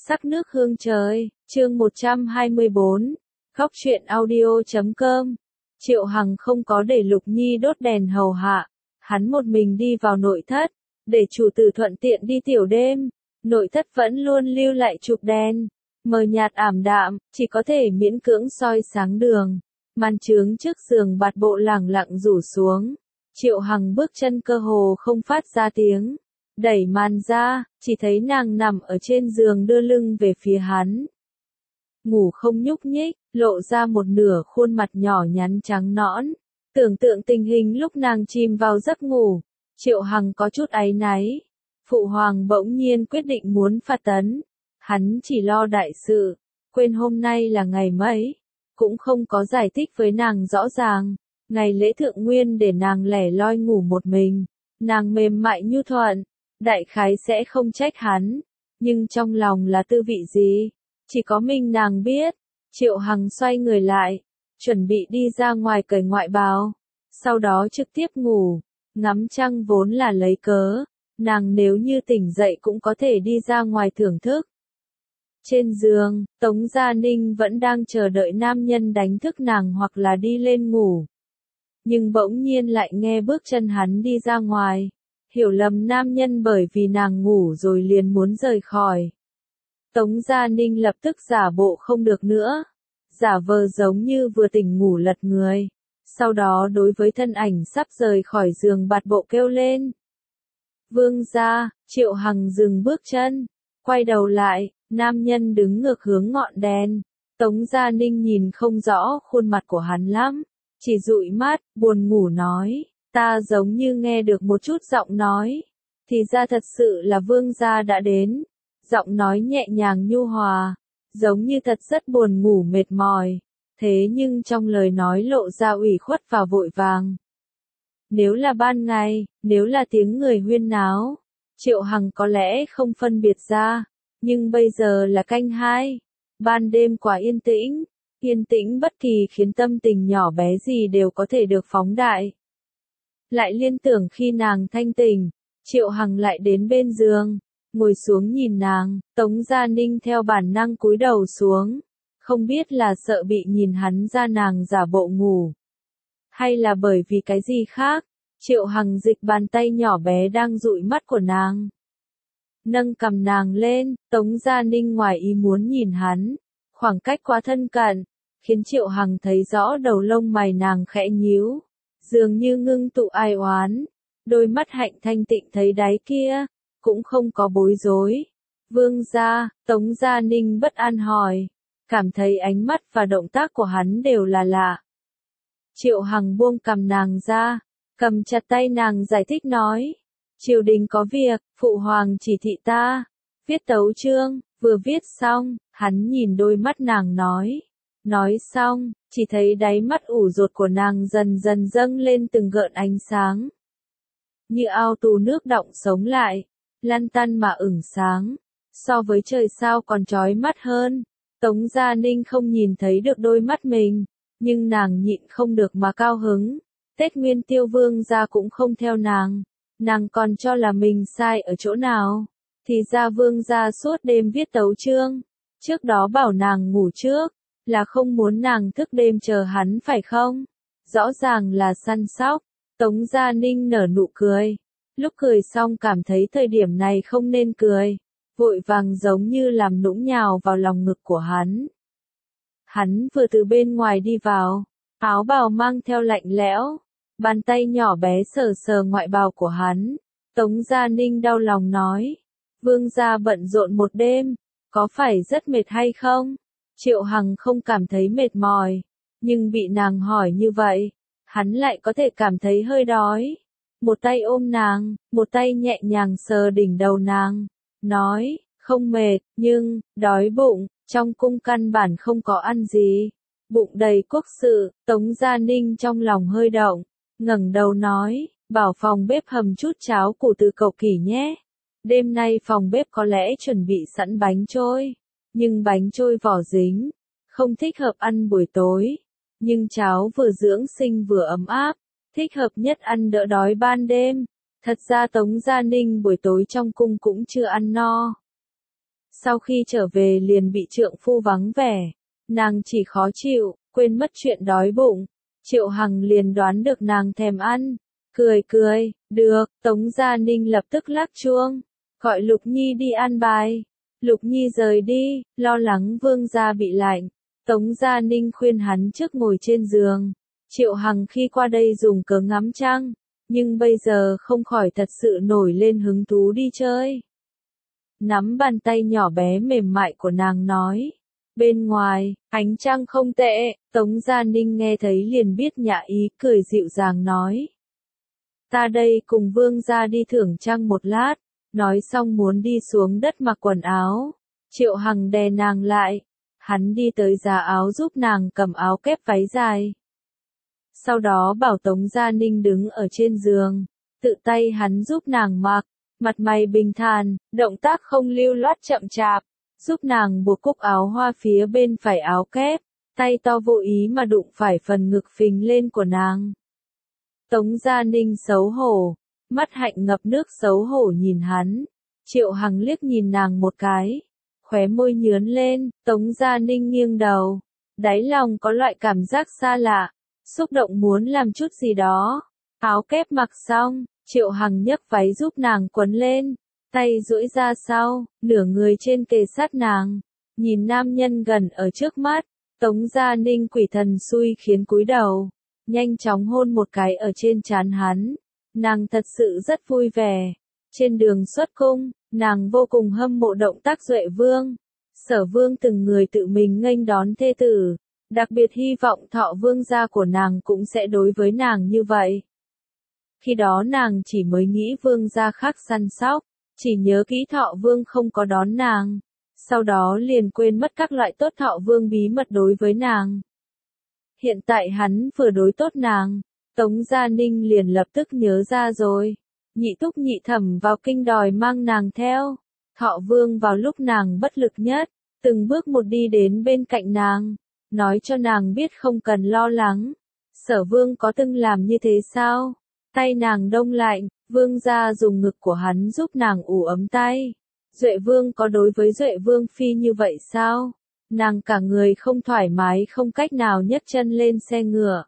Sắc nước hương trời, chương 124, khóc chuyện audio.com. Triệu Hằng không có để Lục Nhi đốt đèn hầu hạ, hắn một mình đi vào nội thất, để chủ tử thuận tiện đi tiểu đêm. Nội thất vẫn luôn lưu lại chụp đèn, mờ nhạt ảm đạm, chỉ có thể miễn cưỡng soi sáng đường. Màn trướng trước giường bạt bộ lẳng lặng rủ xuống. Triệu Hằng bước chân cơ hồ không phát ra tiếng. Đẩy màn ra, chỉ thấy nàng nằm ở trên giường đưa lưng về phía hắn. Ngủ không nhúc nhích, lộ ra một nửa khuôn mặt nhỏ nhắn trắng nõn. Tưởng tượng tình hình lúc nàng chìm vào giấc ngủ, Triệu Hằng có chút áy náy. Phụ hoàng bỗng nhiên quyết định muốn phạt tấn. Hắn chỉ lo đại sự, quên hôm nay là ngày mấy. Cũng không có giải thích với nàng rõ ràng. Ngày lễ thượng nguyên để nàng lẻ loi ngủ một mình. Nàng mềm mại nhu thuận, đại khái sẽ không trách hắn. Nhưng trong lòng là tư vị gì? Chỉ có mình nàng biết. Triệu Hằng xoay người lại, chuẩn bị đi ra ngoài cởi ngoại bào. Sau đó trực tiếp ngủ. Ngắm trăng vốn là lấy cớ. Nàng nếu như tỉnh dậy cũng có thể đi ra ngoài thưởng thức. Trên giường, Tống Gia Ninh vẫn đang chờ đợi nam nhân đánh thức nàng hoặc là đi lên ngủ. Nhưng bỗng nhiên lại nghe bước chân hắn đi ra ngoài. Hiểu lầm nam nhân bởi vì nàng ngủ rồi liền muốn rời khỏi. Tống Gia Ninh lập tức giả bộ không được nữa. Giả vờ giống như vừa tỉnh ngủ lật người. Sau đó đối với thân ảnh sắp rời khỏi giường bạt bộ kêu lên. Vương gia. Triệu Hằng dừng bước chân. Quay đầu lại, nam nhân đứng ngược hướng ngọn đèn. Tống Gia Ninh nhìn không rõ khuôn mặt của hắn lắm. Chỉ dụi mắt, buồn ngủ nói. Ta giống như nghe được một chút giọng nói. Thì ra thật sự là vương gia đã đến. Giọng nói nhẹ nhàng nhu hòa. Giống như thật rất buồn ngủ mệt mỏi. Thế nhưng trong lời nói lộ ra ủy khuất và vội vàng. Nếu là ban ngày, nếu là tiếng người huyên náo, Triệu Hằng có lẽ không phân biệt ra. Nhưng bây giờ là canh hai. Ban đêm quá yên tĩnh. Yên tĩnh bất kỳ khiến tâm tình nhỏ bé gì đều có thể được phóng đại. Lại liên tưởng khi nàng thanh tỉnh, Triệu Hằng lại đến bên giường, ngồi xuống nhìn nàng. Tống Gia Ninh theo bản năng cúi đầu xuống. Không biết là sợ bị nhìn hắn ra nàng giả bộ ngủ. Hay là bởi vì cái gì khác. Triệu Hằng dịch bàn tay nhỏ bé đang dụi mắt của nàng. Nâng cầm nàng lên, Tống Gia Ninh ngoài ý muốn nhìn hắn. Khoảng cách quá thân cận, khiến Triệu Hằng thấy rõ đầu lông mày nàng khẽ nhíu. Dường như ngưng tụ ai oán. Đôi mắt hạnh thanh tịnh thấy đáy kia, cũng không có bối rối. Vương gia. Tống Gia Ninh bất an hỏi. Cảm thấy ánh mắt và động tác của hắn đều là lạ. Triệu Hằng buông cầm nàng ra, cầm chặt tay nàng giải thích nói. Triều đình có việc, phụ hoàng chỉ thị ta. Viết tấu chương, vừa viết xong, hắn nhìn đôi mắt nàng nói. Nói xong, chỉ thấy đáy mắt ủ rột của nàng dần dần dâng lên từng gợn ánh sáng. Như ao tù nước đọng sống lại, lăn tăn mà ửng sáng. So với trời sao còn chói mắt hơn. Tống Gia Ninh không nhìn thấy được đôi mắt mình, nhưng nàng nhịn không được mà cao hứng. Tết Nguyên Tiêu vương gia cũng không theo nàng. Nàng còn cho là mình sai ở chỗ nào. Thì ra vương gia suốt đêm viết tấu chương. Trước đó bảo nàng ngủ trước, là không muốn nàng thức đêm chờ hắn phải không? Rõ ràng là săn sóc. Tống Gia Ninh nở nụ cười. Lúc cười xong cảm thấy thời điểm này không nên cười. Vội vàng giống như làm nũng nhào vào lòng ngực của hắn. Hắn vừa từ bên ngoài đi vào, áo bào mang theo lạnh lẽo. Bàn tay nhỏ bé sờ sờ ngoại bào của hắn. Tống Gia Ninh đau lòng nói. Vương gia bận rộn một đêm, có phải rất mệt hay không? Triệu Hằng không cảm thấy mệt mỏi, nhưng bị nàng hỏi như vậy, hắn lại có thể cảm thấy hơi đói. Một tay ôm nàng, một tay nhẹ nhàng sờ đỉnh đầu nàng, nói, không mệt, nhưng, đói bụng, trong cung căn bản không có ăn gì. Bụng đầy quốc sự. Tống Gia Ninh trong lòng hơi động, ngẩng đầu nói, bảo phòng bếp hầm chút cháo củ từ cầu kỳ nhé. Đêm nay phòng bếp có lẽ chuẩn bị sẵn bánh trôi, nhưng bánh trôi vỏ dính, không thích hợp ăn buổi tối. Nhưng cháo vừa dưỡng sinh vừa ấm áp, thích hợp nhất ăn đỡ đói ban đêm. Thật ra Tống Gia Ninh buổi tối trong cung cũng chưa ăn no. Sau khi trở về liền bị trượng phu vắng vẻ. Nàng chỉ khó chịu, quên mất chuyện đói bụng. Triệu Hằng liền đoán được nàng thèm ăn. Cười cười, được, Tống Gia Ninh lập tức lắc chuông. Gọi Lục Nhi đi ăn bài. Lục Nhi rời đi, lo lắng Vương gia bị lạnh. Tống Gia Ninh khuyên hắn trước ngồi trên giường. Triệu Hằng khi qua đây dùng cớ ngắm trăng, nhưng bây giờ không khỏi thật sự nổi lên hứng thú đi chơi. Nắm bàn tay nhỏ bé mềm mại của nàng nói. Bên ngoài, ánh trăng không tệ, Tống Gia Ninh nghe thấy liền biết nhã ý, cười dịu dàng nói. Ta đây cùng Vương gia đi thưởng trăng một lát, nói xong muốn đi xuống đất mặc quần áo. Triệu Hằng đè nàng lại, hắn đi tới giá áo giúp nàng cầm áo kép váy dài. Sau đó bảo Tống Gia Ninh đứng ở trên giường, tự tay hắn giúp nàng mặc, mặt mày bình thản, động tác không lưu loát chậm chạp, giúp nàng buộc cúc áo hoa phía bên phải áo kép, tay to vô ý mà đụng phải phần ngực phình lên của nàng. Tống Gia Ninh xấu hổ, mắt hạnh ngập nước xấu hổ nhìn hắn. Triệu Hằng liếc nhìn nàng một cái, khóe môi nhướn lên. Tống Gia Ninh nghiêng đầu, đáy lòng có loại cảm giác xa lạ, xúc động muốn làm chút gì đó. Áo kép mặc xong, Triệu Hằng nhấc váy giúp nàng quấn lên, tay duỗi ra sau, nửa người trên kề sát nàng, nhìn nam nhân gần ở trước mắt. Tống Gia Ninh quỷ thần xui khiến cúi đầu, nhanh chóng hôn một cái ở trên trán hắn. Nàng thật sự rất vui vẻ. Trên đường xuất cung, nàng vô cùng hâm mộ động tác Duệ Vương. Sở Vương từng người tự mình nghênh đón thê tử, đặc biệt hy vọng Thọ Vương gia của nàng cũng sẽ đối với nàng như vậy. Khi đó nàng chỉ mới nghĩ Vương gia khác săn sóc, chỉ nhớ kỹ Thọ Vương không có đón nàng, sau đó liền quên mất các loại tốt Thọ Vương bí mật đối với nàng. Hiện tại hắn vừa đối tốt nàng, Tống Gia Ninh liền lập tức nhớ ra rồi. Nhị thúc nhị thẩm vào kinh đòi mang nàng theo. Thọ Vương vào lúc nàng bất lực nhất, từng bước một đi đến bên cạnh nàng, nói cho nàng biết không cần lo lắng. Sở Vương có từng làm như thế sao? Tay nàng đông lạnh, Vương gia dùng ngực của hắn giúp nàng ủ ấm tay. Duệ Vương có đối với Duệ Vương phi như vậy sao? Nàng cả người không thoải mái không cách nào nhấc chân lên xe ngựa.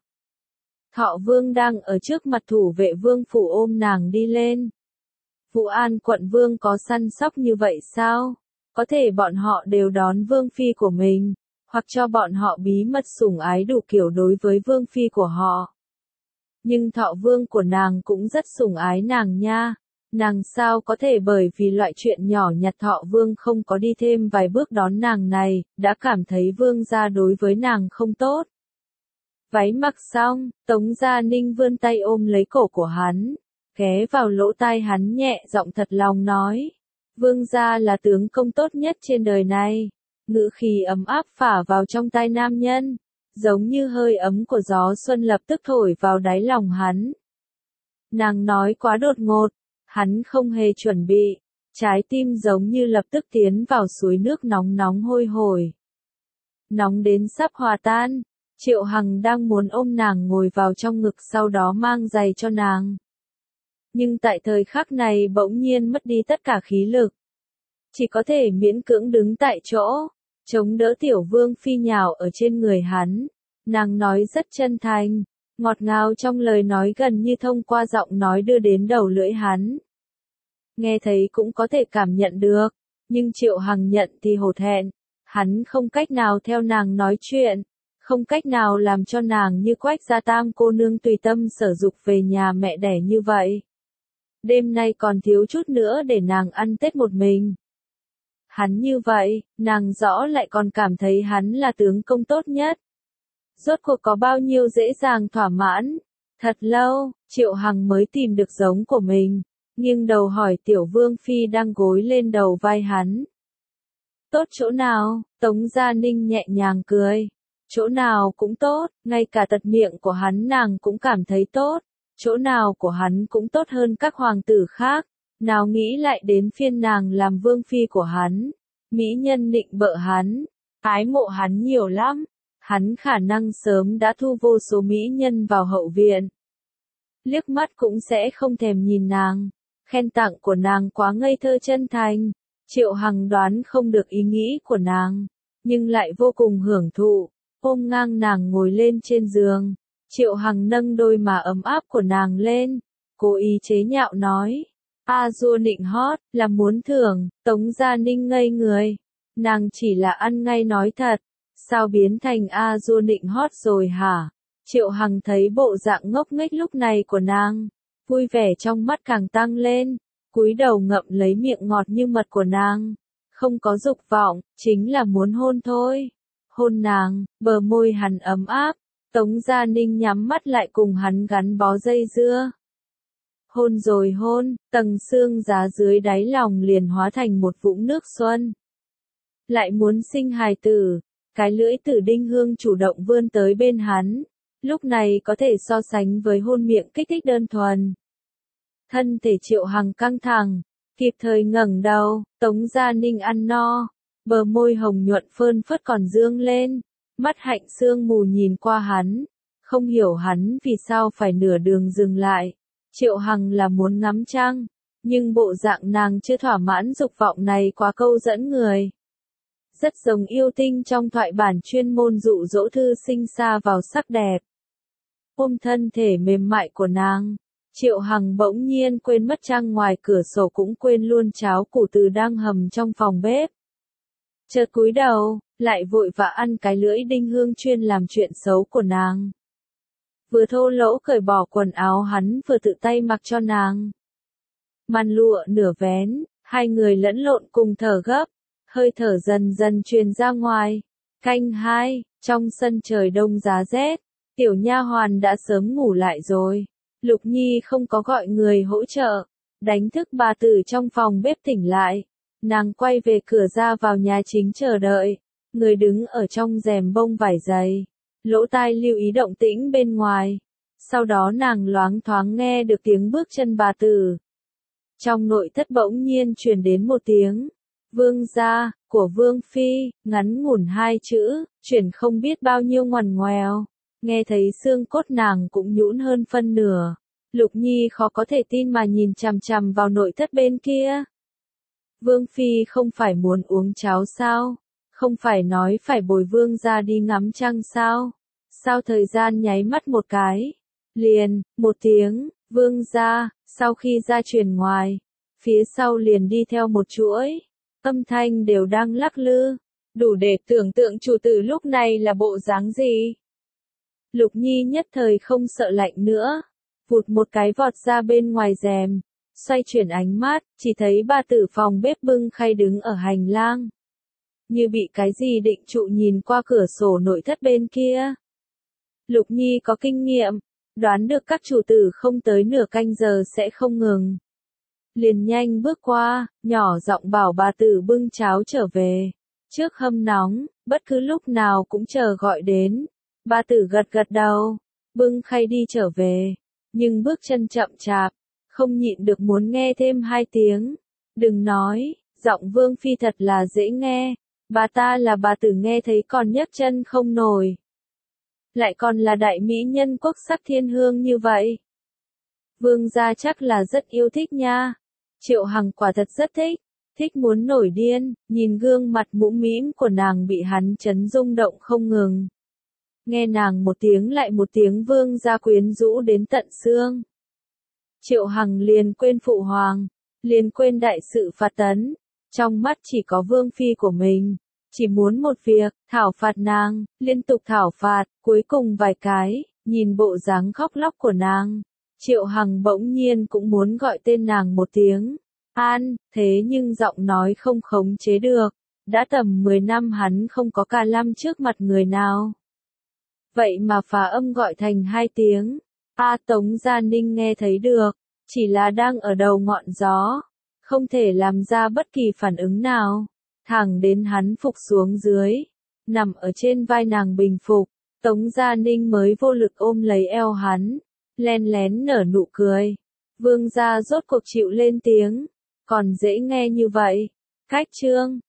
Thọ Vương đang ở trước mặt thủ vệ vương phủ ôm nàng đi lên. Vũ An quận vương có săn sóc như vậy sao? Có thể bọn họ đều đón vương phi của mình, hoặc cho bọn họ bí mật sủng ái đủ kiểu đối với vương phi của họ. Nhưng Thọ Vương của nàng cũng rất sủng ái nàng nha. Nàng sao có thể bởi vì loại chuyện nhỏ nhặt Thọ Vương không có đi thêm vài bước đón nàng này, đã cảm thấy Vương gia đối với nàng không tốt. Váy mặc xong, Tống Gia Ninh vươn tay ôm lấy cổ của hắn, ghé vào lỗ tai hắn nhẹ giọng thật lòng nói. Vương gia là tướng công tốt nhất trên đời này. Ngữ khí ấm áp phả vào trong tai nam nhân, giống như hơi ấm của gió xuân lập tức thổi vào đáy lòng hắn. Nàng nói quá đột ngột, hắn không hề chuẩn bị, trái tim giống như lập tức tiến vào suối nước nóng nóng hôi hổi. Nóng đến sắp hòa tan. Triệu Hằng đang muốn ôm nàng ngồi vào trong ngực sau đó mang giày cho nàng. Nhưng tại thời khắc này bỗng nhiên mất đi tất cả khí lực. Chỉ có thể miễn cưỡng đứng tại chỗ, chống đỡ tiểu vương phi nhào ở trên người hắn. Nàng nói rất chân thành, ngọt ngào trong lời nói gần như thông qua giọng nói đưa đến đầu lưỡi hắn. Nghe thấy cũng có thể cảm nhận được, nhưng Triệu Hằng nhận thì hổ thẹn. Hắn không cách nào theo nàng nói chuyện. Không cách nào làm cho nàng như Quách gia tam cô nương tùy tâm sở dục về nhà mẹ đẻ như vậy. Đêm nay còn thiếu chút nữa để nàng ăn Tết một mình. Hắn như vậy, nàng rõ lại còn cảm thấy hắn là tướng công tốt nhất. Rốt cuộc có bao nhiêu dễ dàng thỏa mãn. Thật lâu, Triệu Hằng mới tìm được giống của mình, nghiêng đầu hỏi tiểu vương phi đang gối lên đầu vai hắn. Tốt chỗ nào? Tống Gia Ninh nhẹ nhàng cười. Chỗ nào cũng tốt, ngay cả tật miệng của hắn nàng cũng cảm thấy tốt, chỗ nào của hắn cũng tốt hơn các hoàng tử khác, nào nghĩ lại đến phiên nàng làm vương phi của hắn, mỹ nhân nịnh bợ hắn, ái mộ hắn nhiều lắm, hắn khả năng sớm đã thu vô số mỹ nhân vào hậu viện. Liếc mắt cũng sẽ không thèm nhìn nàng, khen tặng của nàng quá ngây thơ chân thành, Triệu Hằng đoán không được ý nghĩ của nàng, nhưng lại vô cùng hưởng thụ, ôm ngang nàng ngồi lên trên giường. Triệu Hằng nâng đôi má ấm áp của nàng lên, cố ý chế nhạo nói, a dua nịnh hót, là muốn thưởng. Tống Gia Ninh ngây người, nàng chỉ là ăn ngay nói thật, sao biến thành a dua nịnh hót rồi hả? Triệu Hằng thấy bộ dạng ngốc nghếch lúc này của nàng, vui vẻ trong mắt càng tăng lên, cúi đầu ngậm lấy miệng ngọt như mật của nàng, không có dục vọng, chính là muốn hôn thôi. Hôn nàng, bờ môi hắn ấm áp, Tống Gia Ninh nhắm mắt lại cùng hắn gắn bó dây dưa. Hôn rồi hôn, tầng xương giá dưới đáy lòng liền hóa thành một vũng nước xuân. Lại muốn sinh hài tử, cái lưỡi Tử Đinh Hương chủ động vươn tới bên hắn, lúc này có thể so sánh với hôn miệng kích thích đơn thuần. Thân thể Triệu Hằng căng thẳng, kịp thời ngẩng đầu, Tống Gia Ninh ăn no, bờ môi hồng nhuận phơn phớt còn dương lên, mắt hạnh sương mù nhìn qua hắn, không hiểu hắn vì sao phải nửa đường dừng lại. Triệu Hằng là muốn ngắm trăng, nhưng bộ dạng nàng chưa thỏa mãn dục vọng này quá câu dẫn người. Rất giống yêu tinh trong thoại bản chuyên môn dụ dỗ thư sinh xa vào sắc đẹp. Ôm thân thể mềm mại của nàng, Triệu Hằng bỗng nhiên quên mất trăng ngoài cửa sổ, cũng quên luôn cháo củ từ đang hầm trong phòng bếp. Chợt cúi đầu, lại vội vã ăn cái lưỡi Đinh Hương chuyên làm chuyện xấu của nàng. Vừa thô lỗ cởi bỏ quần áo hắn vừa tự tay mặc cho nàng. Màn lụa nửa vén, hai người lẫn lộn cùng thở gấp, hơi thở dần dần truyền ra ngoài. Canh 2, trong sân trời đông giá rét, tiểu nha hoàn đã sớm ngủ lại rồi. Lục Nhi không có gọi người hỗ trợ, đánh thức bà tử trong phòng bếp tỉnh lại. Nàng quay về cửa ra vào nhà chính chờ đợi, người đứng ở trong rèm bông vải dày, lỗ tai lưu ý động tĩnh bên ngoài. Sau đó nàng loáng thoáng nghe được tiếng bước chân bà tử. Trong nội thất bỗng nhiên truyền đến một tiếng vương gia của Vương Phi, ngắn ngủn hai chữ, chuyển không biết bao nhiêu ngoằn ngoèo. Nghe thấy xương cốt nàng cũng nhũn hơn phân nửa. Lục Nhi khó có thể tin mà nhìn chằm chằm vào nội thất bên kia. Vương Phi không phải muốn uống cháo sao? Không phải nói phải bồi vương gia đi ngắm trăng sao? Sao thời gian nháy mắt một cái? Liền, một tiếng, vương gia, sau khi ra truyền ngoài, phía sau liền đi theo một chuỗi, âm thanh đều đang lắc lư, đủ để tưởng tượng chủ tử lúc này là bộ dáng gì. Lục Nhi nhất thời không sợ lạnh nữa, vụt một cái vọt ra bên ngoài rèm, xoay chuyển ánh mắt, chỉ thấy bà tử phòng bếp bưng khay đứng ở hành lang. Như bị cái gì định trụ nhìn qua cửa sổ nội thất bên kia. Lục Nhi có kinh nghiệm, đoán được các chủ tử không tới nửa canh giờ sẽ không ngừng. Liền nhanh bước qua, nhỏ giọng bảo bà tử bưng cháo trở về. Trước hâm nóng, bất cứ lúc nào cũng chờ gọi đến. Bà tử gật gật đầu, bưng khay đi trở về. Nhưng bước chân chậm chạp, không nhịn được muốn nghe thêm hai tiếng. Đừng nói, giọng Vương Phi thật là dễ nghe. Bà ta là bà tử nghe thấy còn nhấc chân không nổi. Lại còn là đại mỹ nhân quốc sắc thiên hương như vậy. Vương gia chắc là rất yêu thích nha. Triệu Hằng quả thật rất thích, thích muốn nổi điên, nhìn gương mặt mũm mĩm của nàng bị hắn chấn rung động không ngừng. Nghe nàng một tiếng lại một tiếng vương gia quyến rũ đến tận xương. Triệu Hằng liền quên phụ hoàng, liền quên đại sự phạt tấn, trong mắt chỉ có Vương Phi của mình. Chỉ muốn một việc, thảo phạt nàng, liên tục thảo phạt, cuối cùng vài cái, nhìn bộ dáng khóc lóc của nàng. Triệu Hằng bỗng nhiên cũng muốn gọi tên nàng một tiếng, An, thế nhưng giọng nói không khống chế được. Đã tầm 10 năm hắn không có cả lâm trước mặt người nào. Vậy mà phá âm gọi thành hai tiếng. Tống Gia Ninh nghe thấy được, chỉ là đang ở đầu ngọn gió, không thể làm ra bất kỳ phản ứng nào. Thẳng đến hắn phục xuống dưới, nằm ở trên vai nàng bình phục, Tống Gia Ninh mới vô lực ôm lấy eo hắn, len lén nở nụ cười. Vương gia rốt cuộc chịu lên tiếng, còn dễ nghe như vậy. Cách chương